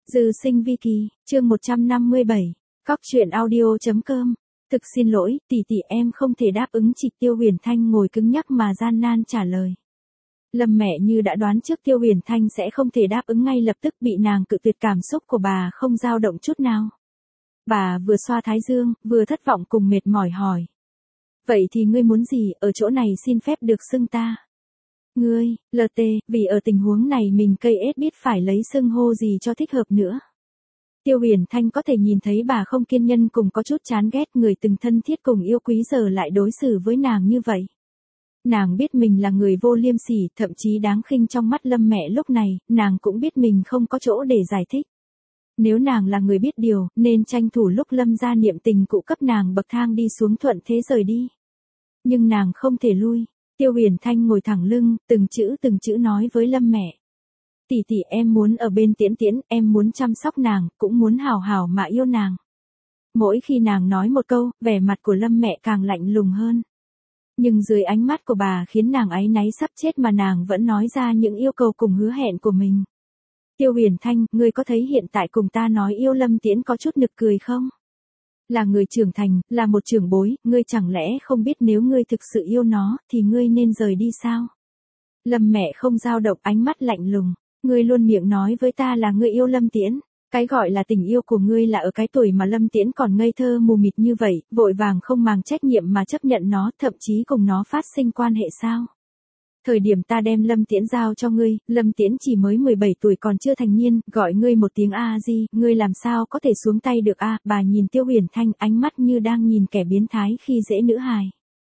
Dư sinh vi kỳ, chương 157, Cóc truyện audio.com. Thực xin lỗi, tỷ em không thể đáp ứng chị. Tiêu Huyền Thanh ngồi cứng nhắc mà gian nan trả lời. Lâm mẹ như đã đoán trước Tiêu Huyền Thanh sẽ không thể đáp ứng ngay lập tức, bị nàng cự tuyệt. Cảm xúc của bà không dao động chút nào. Bà vừa xoa thái dương, vừa thất vọng cùng mệt mỏi hỏi. Vậy thì ngươi muốn gì, ở chỗ này xin phép được xưng ta. Ngươi, LT, vì ở tình huống này mình cây ết biết phải lấy xưng hô gì cho thích hợp nữa. Tiêu Huyền Thanh có thể nhìn thấy bà không kiên nhẫn cùng có chút chán ghét, người từng thân thiết cùng yêu quý giờ lại đối xử với nàng như vậy. Nàng biết mình là người vô liêm sỉ, thậm chí đáng khinh trong mắt Lâm mẹ lúc này, nàng cũng biết mình không có chỗ để giải thích. Nếu nàng là người biết điều, nên tranh thủ lúc Lâm ra niệm tình cụ cấp nàng bậc thang đi xuống, thuận thế rời đi. Nhưng nàng không thể lui. Tiêu Huyền Thanh ngồi thẳng lưng, từng chữ nói với Lâm mẹ. Tỷ em muốn ở bên Tiễn Tiễn, em muốn chăm sóc nàng, cũng muốn hào hào mà yêu nàng. Mỗi khi nàng nói một câu, vẻ mặt của Lâm mẹ càng lạnh lùng hơn. Nhưng dưới ánh mắt của bà khiến nàng áy náy sắp chết mà nàng vẫn nói ra những yêu cầu cùng hứa hẹn của mình. Tiêu Huyền Thanh, ngươi có thấy hiện tại cùng ta nói yêu Lâm Tiễn có chút nực cười không? Là người trưởng thành, là một trưởng bối, ngươi chẳng lẽ không biết nếu ngươi thực sự yêu nó, thì ngươi nên rời đi sao? Lâm mẹ không dao động, ánh mắt lạnh lùng. Ngươi luôn miệng nói với ta là ngươi yêu Lâm Tiễn. Cái gọi là tình yêu của ngươi là ở cái tuổi mà Lâm Tiễn còn ngây thơ mù mịt như vậy, vội vàng không màng trách nhiệm mà chấp nhận nó, thậm chí cùng nó phát sinh quan hệ sao? Thời điểm ta đem Lâm Tiễn giao cho ngươi, Lâm Tiễn chỉ mới 17 tuổi còn chưa thành niên, gọi ngươi một tiếng A-di, ngươi làm sao có thể xuống tay được a? Bà nhìn Tiêu Huyền Thanh, ánh mắt như đang nhìn kẻ biến thái khi dễ nữ hài.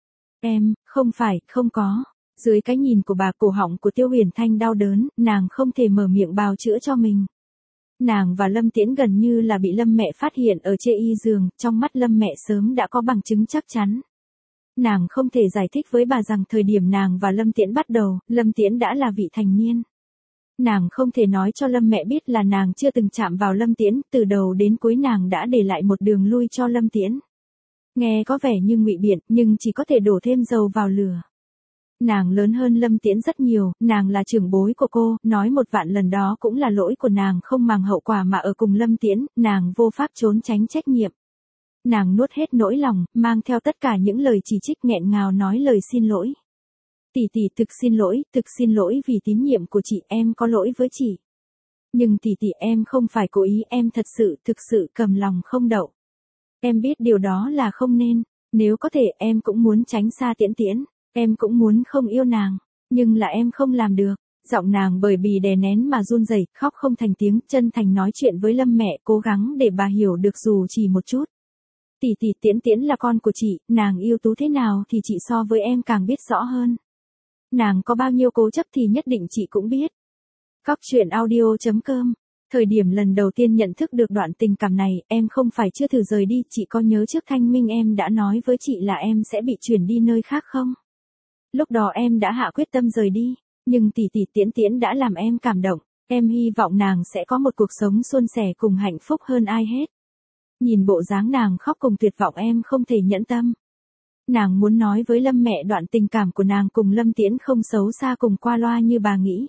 Em, không phải, không có. Dưới cái nhìn của bà, cổ họng của Tiêu Huyền Thanh đau đớn, nàng không thể mở miệng bào chữa cho mình. Nàng và Lâm Tiễn gần như là bị Lâm mẹ phát hiện ở chê y giường, trong mắt Lâm mẹ sớm đã có bằng chứng chắc chắn. Nàng không thể giải thích với bà rằng thời điểm nàng và Lâm Tiễn bắt đầu, Lâm Tiễn đã là vị thành niên. Nàng không thể nói cho Lâm mẹ biết là nàng chưa từng chạm vào Lâm Tiễn, từ đầu đến cuối nàng đã để lại một đường lui cho Lâm Tiễn. Nghe có vẻ như ngụy biện, nhưng chỉ có thể đổ thêm dầu vào lửa. Nàng lớn hơn Lâm Tiễn rất nhiều, nàng là trưởng bối của cô, nói một vạn lần đó cũng là lỗi của nàng không màng hậu quả mà ở cùng Lâm Tiễn, nàng vô pháp trốn tránh trách nhiệm. Nàng nuốt hết nỗi lòng, mang theo tất cả những lời chỉ trích, nghẹn ngào nói lời xin lỗi. Tỷ thực xin lỗi vì tín nhiệm của chị, em có lỗi với chị. Nhưng tỷ em không phải cố ý, em thực sự cầm lòng không đậu. Em biết điều đó là không nên, nếu có thể em cũng muốn tránh xa Tiễn Tiễn. Em cũng muốn không yêu nàng, nhưng là em không làm được. Giọng nàng bởi vì đè nén mà run rẩy, khóc không thành tiếng, chân thành nói chuyện với Lâm mẹ, cố gắng để bà hiểu được dù chỉ một chút. Tỷ Tiễn Tiễn là con của chị, nàng yêu tú thế nào thì chị so với em càng biết rõ hơn. Nàng có bao nhiêu cố chấp thì nhất định chị cũng biết. Cóc truyện audio.com. Thời điểm lần đầu tiên nhận thức được đoạn tình cảm này, em không phải chưa thử rời đi, chị có nhớ trước thanh minh em đã nói với chị là em sẽ bị chuyển đi nơi khác không? Lúc đó em đã hạ quyết tâm rời đi, nhưng tỷ Tiễn Tiễn đã làm em cảm động, em hy vọng nàng sẽ có một cuộc sống suôn sẻ cùng hạnh phúc hơn ai hết. Nhìn bộ dáng nàng khóc cùng tuyệt vọng em không thể nhẫn tâm. Nàng muốn nói với Lâm mẹ đoạn tình cảm của nàng cùng Lâm Tiễn không xấu xa cùng qua loa như bà nghĩ.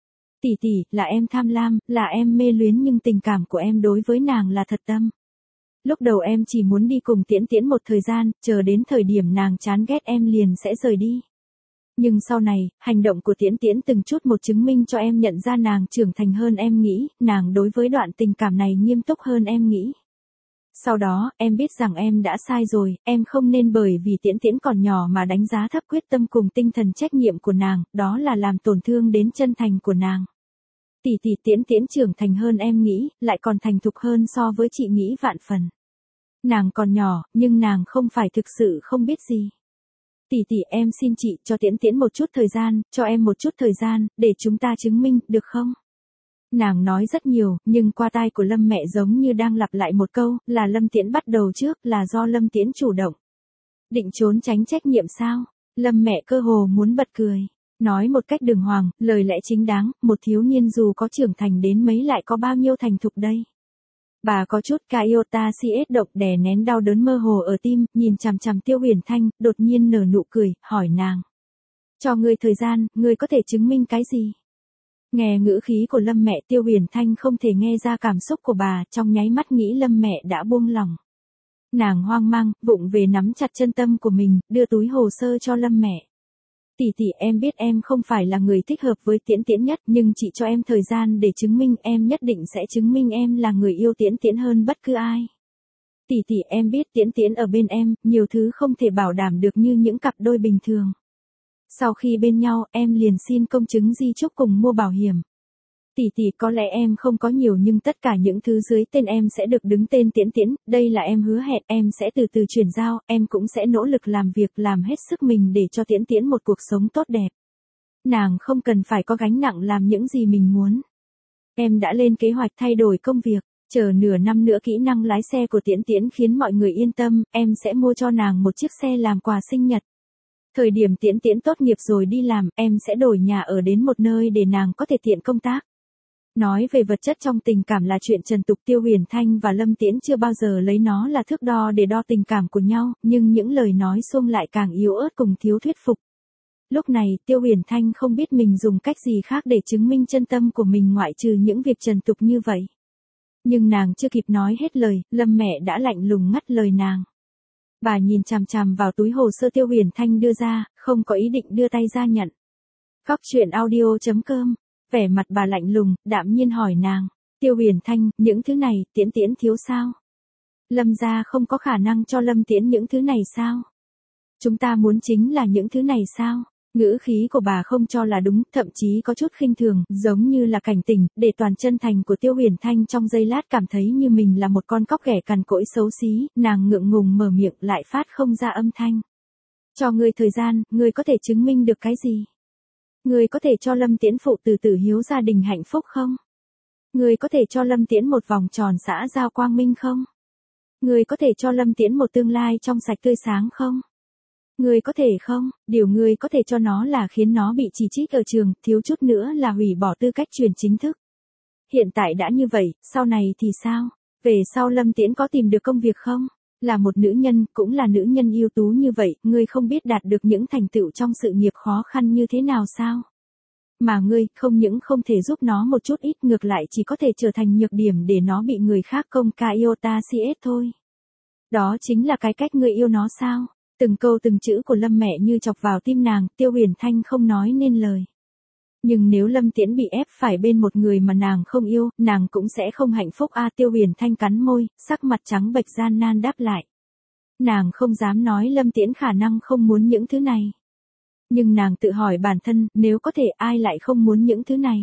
Tỷ, là em tham lam, là em mê luyến, nhưng tình cảm của em đối với nàng là thật tâm. Lúc đầu em chỉ muốn đi cùng Tiễn Tiễn một thời gian, chờ đến thời điểm nàng chán ghét em liền sẽ rời đi. Nhưng sau này, hành động của Tiễn Tiễn từng chút một chứng minh cho em nhận ra nàng trưởng thành hơn em nghĩ, nàng đối với đoạn tình cảm này nghiêm túc hơn em nghĩ. Sau đó, em biết rằng em đã sai rồi, em không nên bởi vì Tiễn Tiễn còn nhỏ mà đánh giá thấp quyết tâm cùng tinh thần trách nhiệm của nàng, đó là làm tổn thương đến chân thành của nàng. Tỷ Tiễn Tiễn trưởng thành hơn em nghĩ, lại còn thành thục hơn so với chị nghĩ vạn phần. Nàng còn nhỏ, nhưng nàng không phải thực sự không biết gì. Tỷ em xin chị cho Tiễn Tiễn một chút thời gian, cho em một chút thời gian, để chúng ta chứng minh, được không? Nàng nói rất nhiều, nhưng qua tai của Lâm mẹ giống như đang lặp lại một câu, là Lâm Tiễn bắt đầu trước, là do Lâm Tiễn chủ động. Định trốn tránh trách nhiệm sao? Lâm mẹ cơ hồ muốn bật cười. Nói một cách đường hoàng, lời lẽ chính đáng, một thiếu niên dù có trưởng thành đến mấy lại có bao nhiêu thành thục đây? Bà có chút iota cs động, đè nén đau đớn mơ hồ ở tim, nhìn chằm chằm Tiêu Huyền Thanh, đột nhiên nở nụ cười, hỏi nàng. Cho ngươi thời gian, ngươi có thể chứng minh cái gì? Nghe ngữ khí của Lâm mẹ, Tiêu Huyền Thanh không thể nghe ra cảm xúc của bà, trong nháy mắt nghĩ Lâm mẹ đã buông lòng. Nàng hoang mang, vụng về nắm chặt chân tâm của mình, đưa túi hồ sơ cho Lâm mẹ. Tỷ tỷ, em biết em không phải là người thích hợp với Tiễn Tiễn nhất, nhưng chị cho em thời gian để chứng minh, em nhất định sẽ chứng minh em là người yêu Tiễn Tiễn hơn bất cứ ai. Tỷ tỷ, em biết Tiễn Tiễn ở bên em, nhiều thứ không thể bảo đảm được như những cặp đôi bình thường. Sau khi bên nhau, em liền xin công chứng di chúc cùng mua bảo hiểm. Tỷ tỷ, có lẽ em không có nhiều nhưng tất cả những thứ dưới tên em sẽ được đứng tên Tiễn Tiễn, đây là em hứa hẹn, em sẽ từ từ chuyển giao, em cũng sẽ nỗ lực làm việc, làm hết sức mình để cho Tiễn Tiễn một cuộc sống tốt đẹp. Nàng không cần phải có gánh nặng làm những gì mình muốn. Em đã lên kế hoạch thay đổi công việc, chờ nửa năm nữa kỹ năng lái xe của Tiễn Tiễn khiến mọi người yên tâm, em sẽ mua cho nàng một chiếc xe làm quà sinh nhật. Thời điểm Tiễn Tiễn tốt nghiệp rồi đi làm, em sẽ đổi nhà ở đến một nơi để nàng có thể tiện công tác. Nói về vật chất trong tình cảm là chuyện trần tục, Tiêu Huyền Thanh và Lâm Tiễn chưa bao giờ lấy nó là thước đo để đo tình cảm của nhau, nhưng những lời nói xuông lại càng yếu ớt cùng thiếu thuyết phục. Lúc này, Tiêu Huyền Thanh không biết mình dùng cách gì khác để chứng minh chân tâm của mình ngoại trừ những việc trần tục như vậy. Nhưng nàng chưa kịp nói hết lời, Lâm mẹ đã lạnh lùng ngắt lời nàng. Bà nhìn chằm chằm vào túi hồ sơ Tiêu Huyền Thanh đưa ra, không có ý định đưa tay ra nhận. Góc truyện audio.com. Vẻ mặt bà lạnh lùng, đạm nhiên hỏi nàng. Tiêu Huyền Thanh, những thứ này, Tiễn Tiễn thiếu sao? Lâm gia không có khả năng cho Lâm Tiễn những thứ này sao? Chúng ta muốn chính là những thứ này sao? Ngữ khí của bà không cho là đúng, thậm chí có chút khinh thường, giống như là cảnh tỉnh, để toàn chân thành của Tiêu Huyền Thanh trong giây lát cảm thấy như mình là một con cóc ghẻ cằn cỗi xấu xí, nàng ngượng ngùng mở miệng lại phát không ra âm thanh. Cho ngươi thời gian, ngươi có thể chứng minh được cái gì? Ngươi có thể cho Lâm Tiễn phụ tử tử hiếu gia đình hạnh phúc không? Ngươi có thể cho Lâm Tiễn một vòng tròn xã giao quang minh không? Ngươi có thể cho Lâm Tiễn một tương lai trong sạch tươi sáng không? Ngươi có thể không? Điều ngươi có thể cho nó là khiến nó bị chỉ trích ở trường, thiếu chút nữa là hủy bỏ tư cách truyền chính thức. Hiện tại đã như vậy, sau này thì sao? Về sau Lâm Tiễn có tìm được công việc không? Là một nữ nhân, cũng là nữ nhân ưu tú như vậy, ngươi không biết đạt được những thành tựu trong sự nghiệp khó khăn như thế nào sao? Mà ngươi, không những không thể giúp nó một chút ít, ngược lại chỉ có thể trở thành nhược điểm để nó bị người khác công ca yêu ta CS thôi. Đó chính là cái cách ngươi yêu nó sao? Từng câu từng chữ của Lâm mẹ như chọc vào tim nàng, Tiêu Huyền Thanh không nói nên lời. Nhưng nếu Lâm Tiễn bị ép phải bên một người mà nàng không yêu, nàng cũng sẽ không hạnh phúc Tiêu Huyền Thanh cắn môi, sắc mặt trắng bệch gian nan đáp lại. Nàng không dám nói Lâm Tiễn khả năng không muốn những thứ này. Nhưng nàng tự hỏi bản thân, nếu có thể ai lại không muốn những thứ này.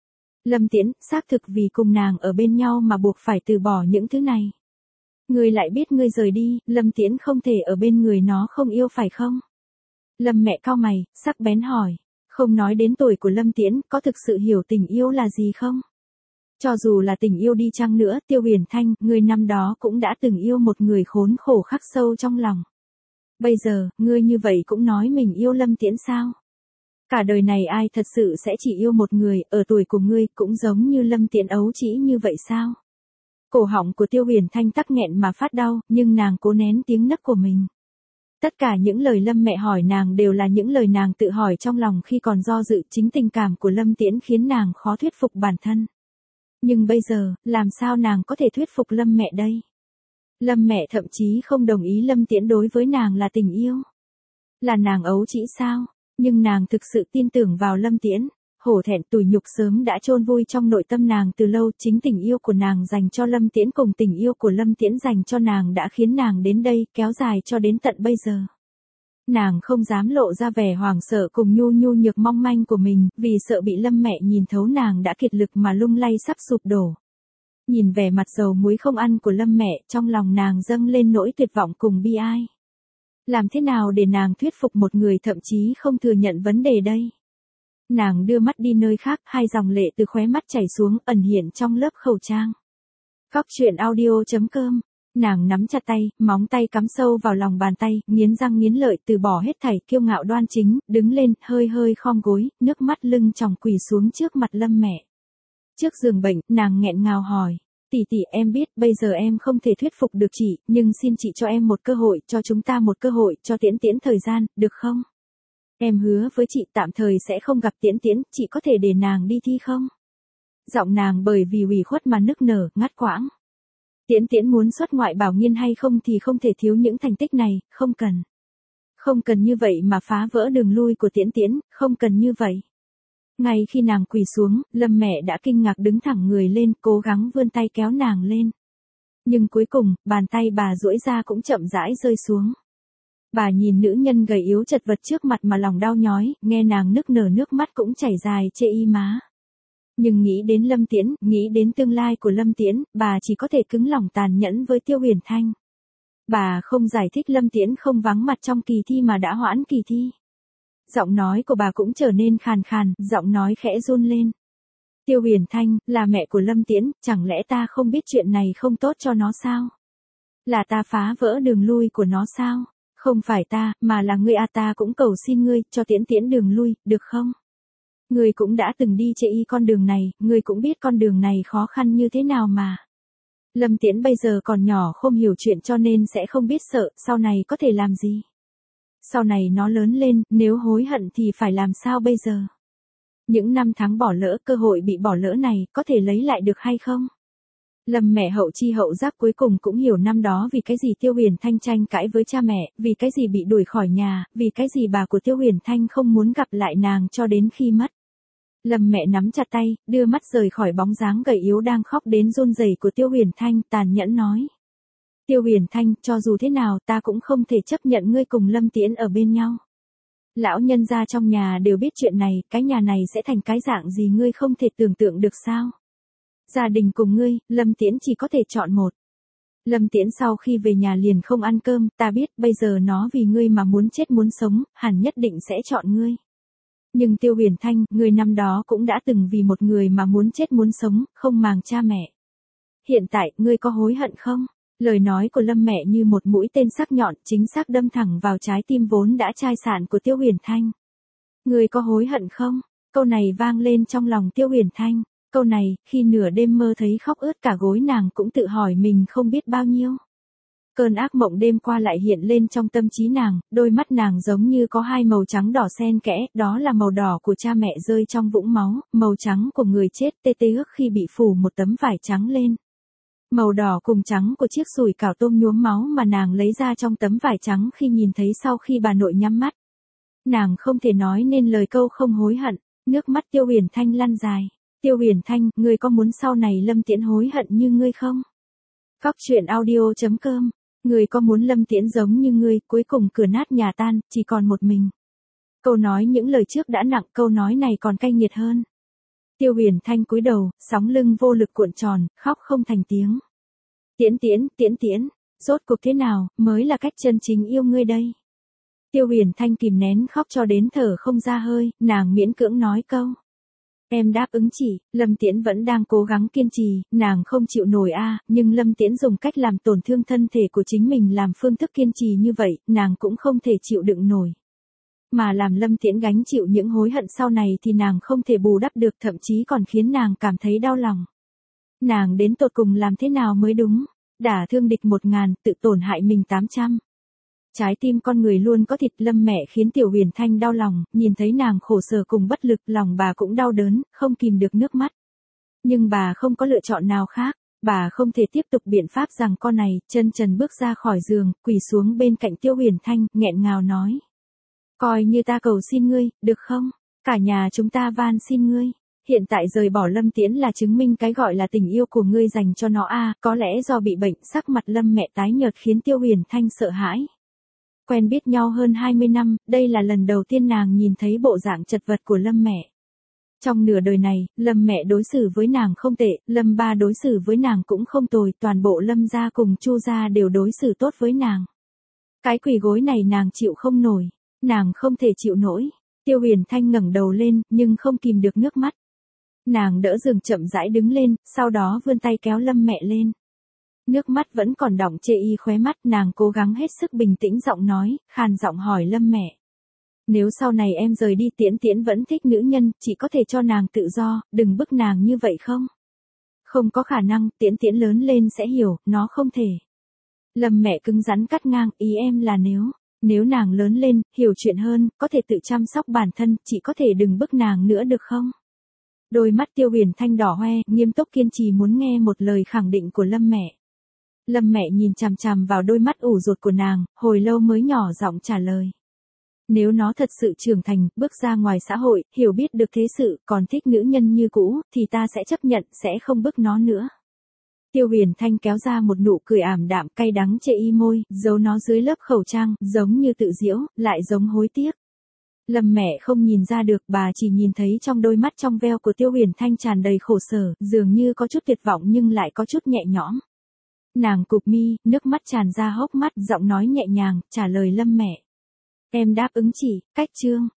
Lâm Tiễn, xác thực vì cùng nàng ở bên nhau mà buộc phải từ bỏ những thứ này. Ngươi lại biết ngươi rời đi, Lâm Tiễn không thể ở bên người nó không yêu phải không? Lâm mẹ cau mày, sắc bén hỏi. Không nói đến tuổi của Lâm Tiễn, có thực sự hiểu tình yêu là gì không? Cho dù là tình yêu đi chăng nữa, Tiêu Huyền Thanh, ngươi năm đó cũng đã từng yêu một người khốn khổ khắc sâu trong lòng. Bây giờ, ngươi như vậy cũng nói mình yêu Lâm Tiễn sao? Cả đời này ai thật sự sẽ chỉ yêu một người, ở tuổi của ngươi, cũng giống như Lâm Tiễn ấu trĩ như vậy sao? Cổ họng của Tiêu Huyền Thanh tắc nghẹn mà phát đau, nhưng nàng cố nén tiếng nấc của mình. Tất cả những lời Lâm mẹ hỏi nàng đều là những lời nàng tự hỏi trong lòng khi còn do dự, chính tình cảm của Lâm Tiễn khiến nàng khó thuyết phục bản thân. Nhưng bây giờ, làm sao nàng có thể thuyết phục Lâm mẹ đây? Lâm mẹ thậm chí không đồng ý Lâm Tiễn đối với nàng là tình yêu. Là nàng ấu trĩ sao? Nhưng nàng thực sự tin tưởng vào Lâm Tiễn. Hổ thẹn tủi nhục sớm đã chôn vui trong nội tâm nàng từ lâu, chính tình yêu của nàng dành cho Lâm Tiễn cùng tình yêu của Lâm Tiễn dành cho nàng đã khiến nàng đến đây, kéo dài cho đến tận bây giờ. Nàng không dám lộ ra vẻ hoảng sợ cùng nhu nhược mong manh của mình, vì sợ bị Lâm mẹ nhìn thấu nàng đã kiệt lực mà lung lay sắp sụp đổ. Nhìn vẻ mặt dầu muối không ăn của Lâm mẹ, trong lòng nàng dâng lên nỗi tuyệt vọng cùng bi ai. Làm thế nào để nàng thuyết phục một người thậm chí không thừa nhận vấn đề đây? Nàng đưa mắt đi nơi khác, hai dòng lệ từ khóe mắt chảy xuống, ẩn hiện trong lớp khẩu trang. Góc truyện audio.com. Nàng nắm chặt tay, móng tay cắm sâu vào lòng bàn tay, nghiến răng nghiến lợi, từ bỏ hết thảy, kiêu ngạo đoan chính, đứng lên, hơi khom gối, nước mắt lưng tròng quỳ xuống trước mặt Lâm mẹ. Trước giường bệnh, nàng nghẹn ngào hỏi. Tỷ tỷ, em biết, bây giờ em không thể thuyết phục được chị, nhưng xin chị cho em một cơ hội, cho chúng ta một cơ hội, cho Tiễn Tiễn thời gian, được không? Em hứa với chị tạm thời sẽ không gặp Tiễn Tiễn, chị có thể để nàng đi thi không? Giọng nàng bởi vì ủy khuất mà nức nở, ngắt quãng. Tiễn Tiễn muốn xuất ngoại Bảo Nghiên hay không thì không thể thiếu những thành tích này, không cần. Không cần như vậy mà phá vỡ đường lui của Tiễn Tiễn, không cần như vậy. Ngay khi nàng quỳ xuống, Lâm mẹ đã kinh ngạc đứng thẳng người lên, cố gắng vươn tay kéo nàng lên. Nhưng cuối cùng, bàn tay bà duỗi ra cũng chậm rãi rơi xuống. Bà nhìn nữ nhân gầy yếu chật vật trước mặt mà lòng đau nhói, nghe nàng nức nở nước mắt cũng chảy dài chê y má. Nhưng nghĩ đến Lâm Tiễn, nghĩ đến tương lai của Lâm Tiễn, bà chỉ có thể cứng lòng tàn nhẫn với Tiêu Huyền Thanh. Bà không giải thích Lâm Tiễn không vắng mặt trong kỳ thi mà đã hoãn kỳ thi. Giọng nói của bà cũng trở nên khàn khàn, giọng nói khẽ run lên. Tiêu Huyền Thanh, là mẹ của Lâm Tiễn, chẳng lẽ ta không biết chuyện này không tốt cho nó sao? Là ta phá vỡ đường lui của nó sao? Không phải ta, mà là ngươi à, ta cũng cầu xin ngươi, cho Tiễn Tiễn đường lui, được không? Ngươi cũng đã từng đi chê y con đường này, ngươi cũng biết con đường này khó khăn như thế nào mà. Lâm Tiễn bây giờ còn nhỏ không hiểu chuyện cho nên sẽ không biết sợ, sau này có thể làm gì. Sau này nó lớn lên, nếu hối hận thì phải làm sao bây giờ? Những năm tháng bỏ lỡ, cơ hội bị bỏ lỡ này, có thể lấy lại được hay không? Lâm mẹ hậu chi hậu giác cuối cùng cũng hiểu năm đó vì cái gì Tiêu Huyền Thanh tranh cãi với cha mẹ, vì cái gì bị đuổi khỏi nhà, vì cái gì bà của Tiêu Huyền Thanh không muốn gặp lại nàng cho đến khi mất. Lâm mẹ nắm chặt tay, đưa mắt rời khỏi bóng dáng gầy yếu đang khóc đến run rẩy của Tiêu Huyền Thanh, tàn nhẫn nói. Tiêu Huyền Thanh, cho dù thế nào ta cũng không thể chấp nhận ngươi cùng Lâm Tiễn ở bên nhau. Lão nhân gia trong nhà đều biết chuyện này, cái nhà này sẽ thành cái dạng gì ngươi không thể tưởng tượng được sao? Gia đình cùng ngươi, Lâm Tiễn chỉ có thể chọn một. Lâm Tiễn sau khi về nhà liền không ăn cơm, ta biết bây giờ nó vì ngươi mà muốn chết muốn sống, hẳn nhất định sẽ chọn ngươi. Nhưng Tiêu Huyền Thanh, ngươi năm đó cũng đã từng vì một người mà muốn chết muốn sống, không màng cha mẹ. Hiện tại, ngươi có hối hận không? Lời nói của Lâm mẹ như một mũi tên sắc nhọn, chính xác đâm thẳng vào trái tim vốn đã chai sạn của Tiêu Huyền Thanh. Ngươi có hối hận không? Câu này vang lên trong lòng Tiêu Huyền Thanh. Câu này, khi nửa đêm mơ thấy khóc ướt cả gối nàng cũng tự hỏi mình không biết bao nhiêu. Cơn ác mộng đêm qua lại hiện lên trong tâm trí nàng, đôi mắt nàng giống như có hai màu trắng đỏ xen kẽ, đó là màu đỏ của cha mẹ rơi trong vũng máu, màu trắng của người chết tê tê ước khi bị phủ một tấm vải trắng lên. Màu đỏ cùng trắng của chiếc sủi cảo tôm nhuốm máu mà nàng lấy ra trong tấm vải trắng khi nhìn thấy sau khi bà nội nhắm mắt. Nàng không thể nói nên lời câu không hối hận, nước mắt Tiêu Huyền Thanh lăn dài. Tiêu Huyền Thanh, ngươi có muốn sau này Lâm Tiễn hối hận như ngươi không? Cóc truyện audio.com, ngươi có muốn Lâm Tiễn giống như ngươi, cuối cùng cửa nát nhà tan, chỉ còn một mình. Câu nói những lời trước đã nặng, câu nói này còn cay nghiệt hơn. Tiêu Huyền Thanh cúi đầu, sóng lưng vô lực cuộn tròn, khóc không thành tiếng. Tiễn Tiễn, Tiễn Tiễn, rốt cuộc thế nào, mới là cách chân chính yêu ngươi đây? Tiêu Huyền Thanh kìm nén khóc cho đến thở không ra hơi, nàng miễn cưỡng nói câu. Em đáp ứng chị, Lâm Tiễn vẫn đang cố gắng kiên trì, nàng không chịu nổi nhưng Lâm Tiễn dùng cách làm tổn thương thân thể của chính mình làm phương thức kiên trì như vậy, nàng cũng không thể chịu đựng nổi. Mà làm Lâm Tiễn gánh chịu những hối hận sau này thì nàng không thể bù đắp được, thậm chí còn khiến nàng cảm thấy đau lòng. Nàng đến tột cùng làm thế nào mới đúng? Đả thương địch 1000, tự tổn hại mình 800. Trái tim con người luôn có thịt. Lâm mẹ khiến Tiểu Huyền Thanh đau lòng, nhìn thấy nàng khổ sở cùng bất lực, lòng bà cũng đau đớn, không kìm được nước mắt. Nhưng bà không có lựa chọn nào khác, bà không thể tiếp tục biện pháp rằng con này, chân trần bước ra khỏi giường, quỳ xuống bên cạnh Tiêu Huyền Thanh, nghẹn ngào nói. Coi như ta cầu xin ngươi, được không? Cả nhà chúng ta van xin ngươi. Hiện tại rời bỏ Lâm Tiễn là chứng minh cái gọi là tình yêu của ngươi dành cho nó có lẽ do bị bệnh, sắc mặt Lâm mẹ tái nhợt khiến Tiêu Huyền Thanh sợ hãi. Quen biết nhau hơn 20 năm, đây là lần đầu tiên nàng nhìn thấy bộ dạng chật vật của Lâm mẹ. Trong nửa đời này, Lâm mẹ đối xử với nàng không tệ, Lâm ba đối xử với nàng cũng không tồi, toàn bộ Lâm gia cùng Chu gia đều đối xử tốt với nàng. Cái quỳ gối này nàng chịu không nổi, nàng không thể chịu nổi. Tiêu Huyền Thanh ngẩng đầu lên, nhưng không kìm được nước mắt. Nàng đỡ giường chậm rãi đứng lên, sau đó vươn tay kéo Lâm mẹ lên. Nước mắt vẫn còn đọng chê y khóe mắt, nàng cố gắng hết sức bình tĩnh giọng nói, khàn giọng hỏi Lâm mẹ. Nếu sau này em rời đi, Tiễn Tiễn vẫn thích nữ nhân, chỉ có thể cho nàng tự do, đừng bức nàng như vậy không? Không có khả năng, Tiễn Tiễn lớn lên sẽ hiểu, nó không thể. Lâm mẹ cứng rắn cắt ngang, ý em là Nếu nàng lớn lên, hiểu chuyện hơn, có thể tự chăm sóc bản thân, chị có thể đừng bức nàng nữa được không? Đôi mắt Tiêu Huyền Thanh đỏ hoe, nghiêm túc kiên trì muốn nghe một lời khẳng định của Lâm mẹ. Lâm mẹ nhìn chằm chằm vào đôi mắt ủ rột của nàng, hồi lâu mới nhỏ giọng trả lời. Nếu nó thật sự trưởng thành, bước ra ngoài xã hội, hiểu biết được thế sự, còn thích nữ nhân như cũ, thì ta sẽ chấp nhận, sẽ không bức nó nữa. Tiêu Huyền Thanh kéo ra một nụ cười ảm đạm cay đắng chệ y môi, giấu nó dưới lớp khẩu trang, giống như tự giễu, lại giống hối tiếc. Lâm mẹ không nhìn ra được, bà chỉ nhìn thấy trong đôi mắt trong veo của Tiêu Huyền Thanh tràn đầy khổ sở, dường như có chút tuyệt vọng nhưng lại có chút nhẹ nhõm. Nàng cụp mi, nước mắt tràn ra hốc mắt, giọng nói nhẹ nhàng, trả lời Lâm mẹ. Em đáp ứng chị, cách chương.